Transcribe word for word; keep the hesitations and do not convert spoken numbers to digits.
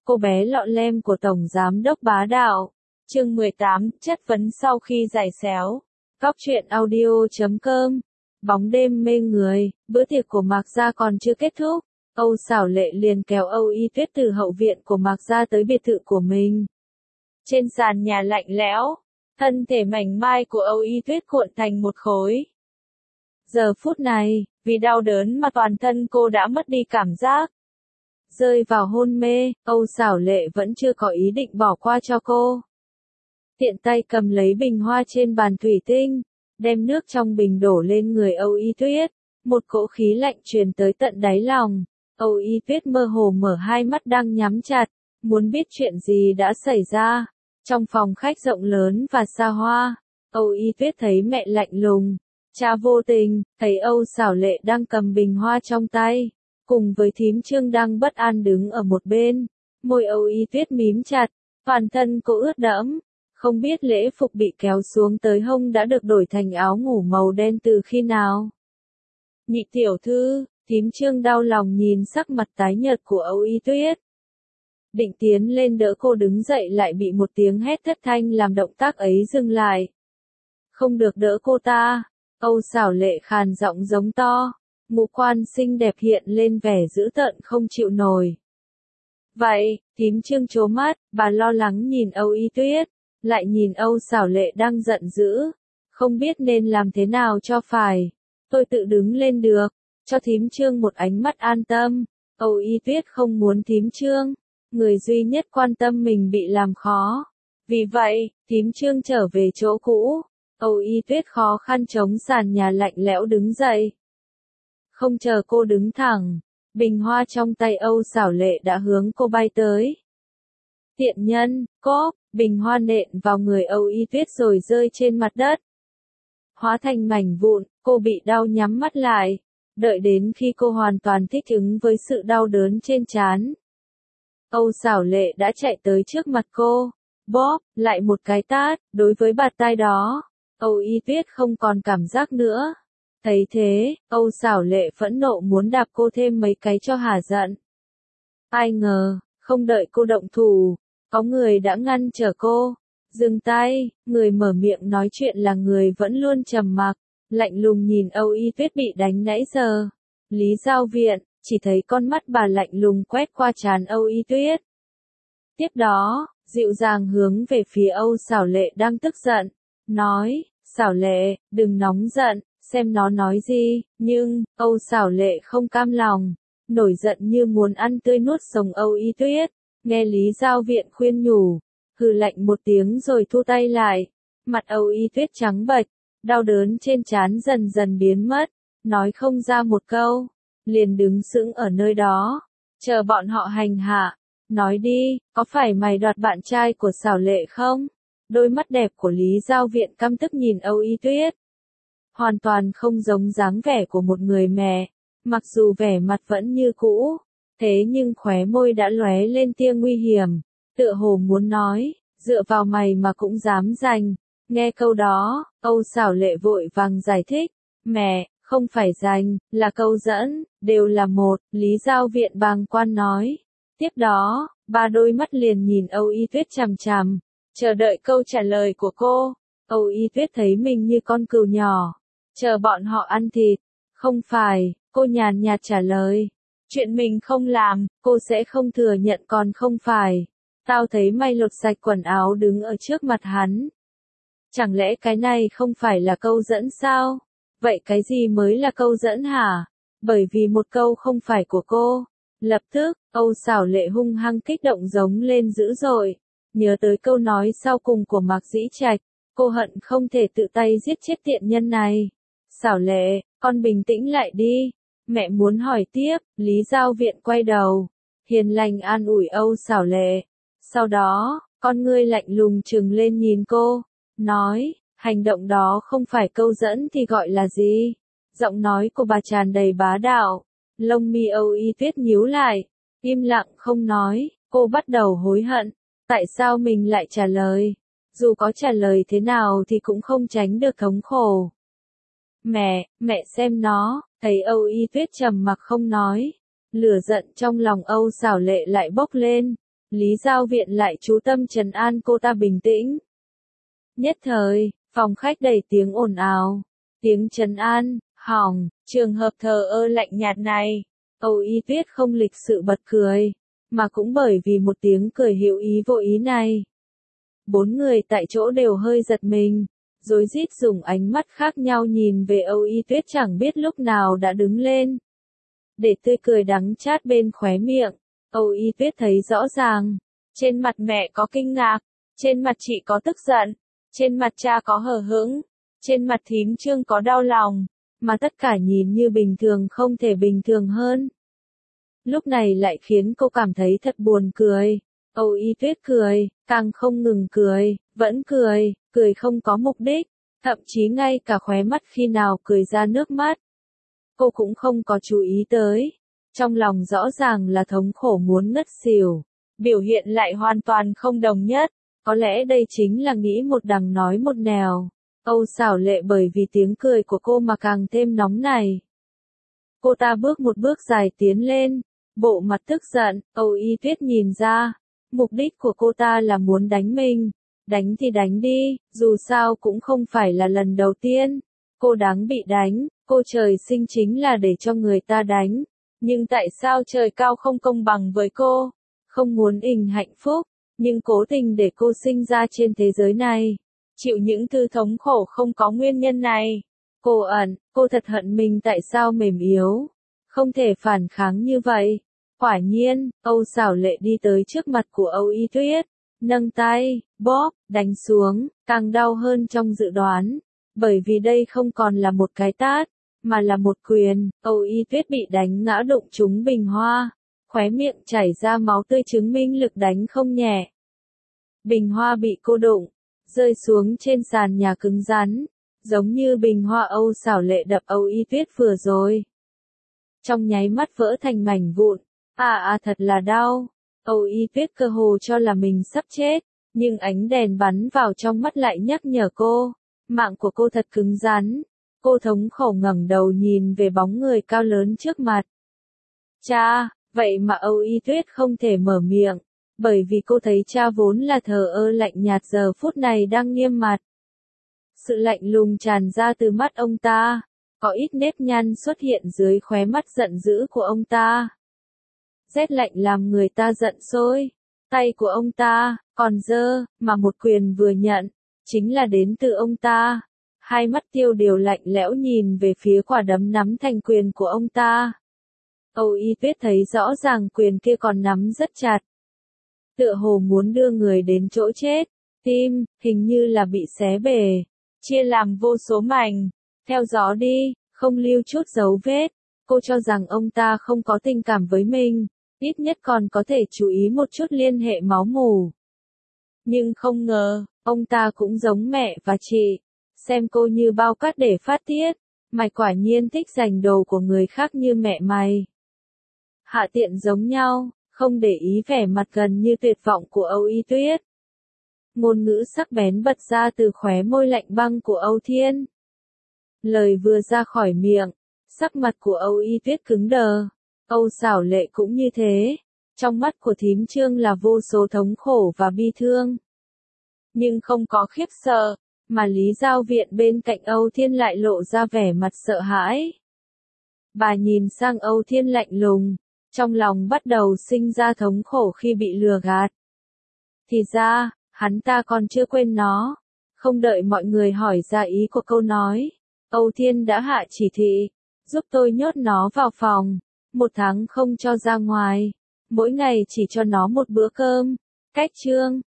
cô bé lọ lem của Tổng Giám đốc bá đạo. Chương mười tám, chất vấn sau khi giải xéo. Cóc truyện audio chấm com. Bóng đêm mê người, bữa tiệc của Mạc Gia còn chưa kết thúc. Âu Xảo Lệ liền kéo Âu Y Tuyết từ hậu viện của Mạc Gia tới biệt thự của mình. Trên sàn nhà lạnh lẽo, thân thể mảnh mai của Âu Y Tuyết cuộn thành một khối. Giờ phút này, vì đau đớn mà toàn thân cô đã mất đi cảm giác. Rơi vào hôn mê, Âu Xảo Lệ vẫn chưa có ý định bỏ qua cho cô. Tiện tay cầm lấy bình hoa trên bàn thủy tinh, đem nước trong bình đổ lên người Âu Y Tuyết. Một cỗ khí lạnh truyền tới tận đáy lòng. Âu Y Tuyết mơ hồ mở hai mắt đang nhắm chặt, muốn biết chuyện gì đã xảy ra. Trong phòng khách rộng lớn và xa hoa, Âu Y Tuyết thấy mẹ lạnh lùng, cha vô tình, thấy Âu Xảo Lệ đang cầm bình hoa trong tay, cùng với thím Trương đang bất an đứng ở một bên. Môi Âu Y Tuyết mím chặt, toàn thân cô ướt đẫm, không biết lễ phục bị kéo xuống tới hông đã được đổi thành áo ngủ màu đen từ khi nào. Nhị tiểu thư, thím Trương đau lòng nhìn sắc mặt tái nhợt của Âu Y Tuyết. Định tiến lên đỡ cô đứng dậy lại bị một tiếng hét thất thanh làm động tác ấy dừng lại. Không được đỡ cô ta, Âu Xảo Lệ khàn giọng giống to, ngũ quan xinh đẹp hiện lên vẻ dữ tợn không chịu nổi. Vậy, thím Trương trố mắt, bà lo lắng nhìn Âu Y Tuyết, lại nhìn Âu Xảo Lệ đang giận dữ, không biết nên làm thế nào cho phải. Tôi tự đứng lên được, cho thím Trương một ánh mắt an tâm. Âu Y Tuyết không muốn thím Trương, người duy nhất quan tâm mình bị làm khó. Vì vậy, thím Trương trở về chỗ cũ. Âu Y Tuyết khó khăn chống sàn nhà lạnh lẽo đứng dậy. Không chờ cô đứng thẳng, bình hoa trong tay Âu Xảo Lệ đã hướng cô bay tới. Tiện nhân, cốp, bình hoa nện vào người Âu Y Tuyết rồi rơi trên mặt đất. Hóa thành mảnh vụn, cô bị đau nhắm mắt lại, đợi đến khi cô hoàn toàn thích ứng với sự đau đớn trên trán. Âu Xảo Lệ đã chạy tới trước mặt cô, bóp lại một cái tát. Đối với bạt tai đó, Âu Y Tuyết không còn cảm giác nữa. Thấy thế, Âu Xảo Lệ phẫn nộ muốn đạp cô thêm mấy cái cho hả giận. Ai ngờ, không đợi cô động thủ, có người đã ngăn trở cô. Dừng tay, người mở miệng nói chuyện là người vẫn luôn trầm mặc, lạnh lùng nhìn Âu Y Tuyết bị đánh nãy giờ. Lý Giao Viện, chỉ thấy con mắt bà lạnh lùng quét qua trán Âu Y Tuyết. Tiếp đó, dịu dàng hướng về phía Âu Xảo Lệ đang tức giận, nói, Xảo Lệ, đừng nóng giận, xem nó nói gì. Nhưng, Âu Xảo Lệ không cam lòng, nổi giận như muốn ăn tươi nuốt sống Âu Y Tuyết. Nghe Lý Giao Viện khuyên nhủ, hừ lạnh một tiếng rồi thu tay lại. Mặt Âu Y Tuyết trắng bệch, đau đớn trên trán dần dần biến mất, nói không ra một câu, liền đứng sững ở nơi đó, chờ bọn họ hành hạ. Nói đi, có phải mày đoạt bạn trai của Xảo Lệ không? Đôi mắt đẹp của Lý Giao Viện căm tức nhìn Âu Y Tuyết. Hoàn toàn không giống dáng vẻ của một người mẹ, mặc dù vẻ mặt vẫn như cũ, thế nhưng khóe môi đã lóe lên tia nguy hiểm, tựa hồ muốn nói, dựa vào mày mà cũng dám giành. Nghe câu đó, Âu Xảo Lệ vội vàng giải thích, mẹ, không phải giành, là câu dẫn, đều là một. Lý Giao Viện bàng quan nói. Tiếp đó, ba đôi mắt liền nhìn Âu Y Tuyết chằm chằm, chờ đợi câu trả lời của cô. Âu Y Tuyết thấy mình như con cừu nhỏ, chờ bọn họ ăn thịt. Không phải, cô nhàn nhạt trả lời. Chuyện mình không làm, cô sẽ không thừa nhận còn không phải. Tao thấy mày lột sạch quần áo đứng ở trước mặt hắn. Chẳng lẽ cái này không phải là câu dẫn sao? Vậy cái gì mới là câu dẫn hả? Bởi vì một câu không phải của cô. Lập tức, Âu Xảo Lệ hung hăng kích động giống lên dữ dội. Nhớ tới câu nói sau cùng của Mạc Dĩ Trạch, cô hận không thể tự tay giết chết tiện nhân này. Xảo Lệ, con bình tĩnh lại đi. Mẹ muốn hỏi tiếp. Lý Giao Viện quay đầu, hiền lành an ủi Âu Xảo Lệ. Sau đó, con ngươi lạnh lùng trừng lên nhìn cô, nói, hành động đó không phải câu dẫn thì gọi là gì? Giọng nói của bà tràn đầy bá đạo. Lông mi Âu Y Tuyết nhíu lại, im lặng không nói. Cô bắt đầu hối hận, tại sao mình lại trả lời? Dù có trả lời thế nào thì cũng không tránh được thống khổ. Mẹ, mẹ xem nó. Thấy Âu Y Tuyết trầm mặc không nói, lửa giận trong lòng Âu Xảo Lệ lại bốc lên. Lý Giao Viện lại chú tâm trấn an cô ta bình tĩnh. Nhất thời, phòng khách đầy tiếng ồn ào, tiếng trấn an, hỏng, trường hợp thờ ơ lạnh nhạt này. Âu Y Tuyết không lịch sự bật cười, mà cũng bởi vì một tiếng cười hữu ý vô ý này. Bốn người tại chỗ đều hơi giật mình, rối rít dùng ánh mắt khác nhau nhìn về Âu Y Tuyết chẳng biết lúc nào đã đứng lên. Để tươi cười đắng chát bên khóe miệng, Âu Y Tuyết thấy rõ ràng, trên mặt mẹ có kinh ngạc, trên mặt chị có tức giận, trên mặt cha có hờ hững, trên mặt thím Trương có đau lòng, mà tất cả nhìn như bình thường không thể bình thường hơn. Lúc này lại khiến cô cảm thấy thật buồn cười. Âu Y Tuyết cười, càng không ngừng cười, vẫn cười, cười không có mục đích, thậm chí ngay cả khóe mắt khi nào cười ra nước mắt. Cô cũng không có chú ý tới, trong lòng rõ ràng là thống khổ muốn ngất xỉu, biểu hiện lại hoàn toàn không đồng nhất, có lẽ đây chính là nghĩ một đằng nói một nẻo. Âu Xảo Lệ bởi vì tiếng cười của cô mà càng thêm nóng này. Cô ta bước một bước dài tiến lên, bộ mặt tức giận. Âu Y Tuyết nhìn ra, mục đích của cô ta là muốn đánh mình. Đánh thì đánh đi, dù sao cũng không phải là lần đầu tiên. Cô đáng bị đánh, cô trời sinh chính là để cho người ta đánh. Nhưng tại sao trời cao không công bằng với cô? Không muốn ình hạnh phúc, nhưng cố tình để cô sinh ra trên thế giới này. Chịu những thứ thống khổ không có nguyên nhân này. Cô ẩn, cô thật hận mình tại sao mềm yếu. Không thể phản kháng như vậy. Quả nhiên, Âu Xảo Lệ đi tới trước mặt của Âu Y Tuyết. Nâng tay, bóp, đánh xuống, càng đau hơn trong dự đoán. Bởi vì đây không còn là một cái tát, mà là một quyền. Âu Y Tuyết bị đánh ngã đụng trúng bình hoa. Khóe miệng chảy ra máu tươi chứng minh lực đánh không nhẹ. Bình hoa bị cô đụng, rơi xuống trên sàn nhà cứng rắn, giống như bình hoa Âu Xảo Lệ đập Âu Y Tuyết vừa rồi. Trong nháy mắt vỡ thành mảnh vụn, à à thật là đau. Âu Y Tuyết cơ hồ cho là mình sắp chết, nhưng ánh đèn bắn vào trong mắt lại nhắc nhở cô, mạng của cô thật cứng rắn. Cô thống khổ ngẩng đầu nhìn về bóng người cao lớn trước mặt. Cha, vậy mà Âu Y Tuyết không thể mở miệng, bởi vì cô thấy cha vốn là thờ ơ lạnh nhạt giờ phút này đang nghiêm mặt. Sự lạnh lùng tràn ra từ mắt ông ta, có ít nếp nhăn xuất hiện dưới khóe mắt giận dữ của ông ta. Rét lạnh làm người ta giận sôi, tay của ông ta, còn dơ, mà một quyền vừa nhận, chính là đến từ ông ta. Hai mắt tiêu điều lạnh lẽo nhìn về phía quả đấm nắm thành quyền của ông ta. Âu Y Tuyết thấy rõ ràng quyền kia còn nắm rất chặt. Tựa hồ muốn đưa người đến chỗ chết, tim, hình như là bị xé bể, chia làm vô số mảnh, theo gió đi, không lưu chút dấu vết. Cô cho rằng ông ta không có tình cảm với mình, ít nhất còn có thể chú ý một chút liên hệ máu mủ. Nhưng không ngờ, ông ta cũng giống mẹ và chị, xem cô như bao cát để phát tiết. Mày quả nhiên thích giành đồ của người khác như mẹ mày. Hạ tiện giống nhau, không để ý vẻ mặt gần như tuyệt vọng của Âu Y Tuyết. Ngôn ngữ sắc bén bật ra từ khóe môi lạnh băng của Âu Thiên. Lời vừa ra khỏi miệng, sắc mặt của Âu Y Tuyết cứng đờ. Âu Xảo Lệ cũng như thế. Trong mắt của thím Trương là vô số thống khổ và bi thương. Nhưng không có khiếp sợ, mà Lý Giao Viện bên cạnh Âu Thiên lại lộ ra vẻ mặt sợ hãi. Bà nhìn sang Âu Thiên lạnh lùng, trong lòng bắt đầu sinh ra thống khổ khi bị lừa gạt. Thì ra, hắn ta còn chưa quên nó. Không đợi mọi người hỏi ra ý của câu nói, Âu Thiên đã hạ chỉ thị, giúp tôi nhốt nó vào phòng, một tháng không cho ra ngoài, mỗi ngày chỉ cho nó một bữa cơm. Cách chương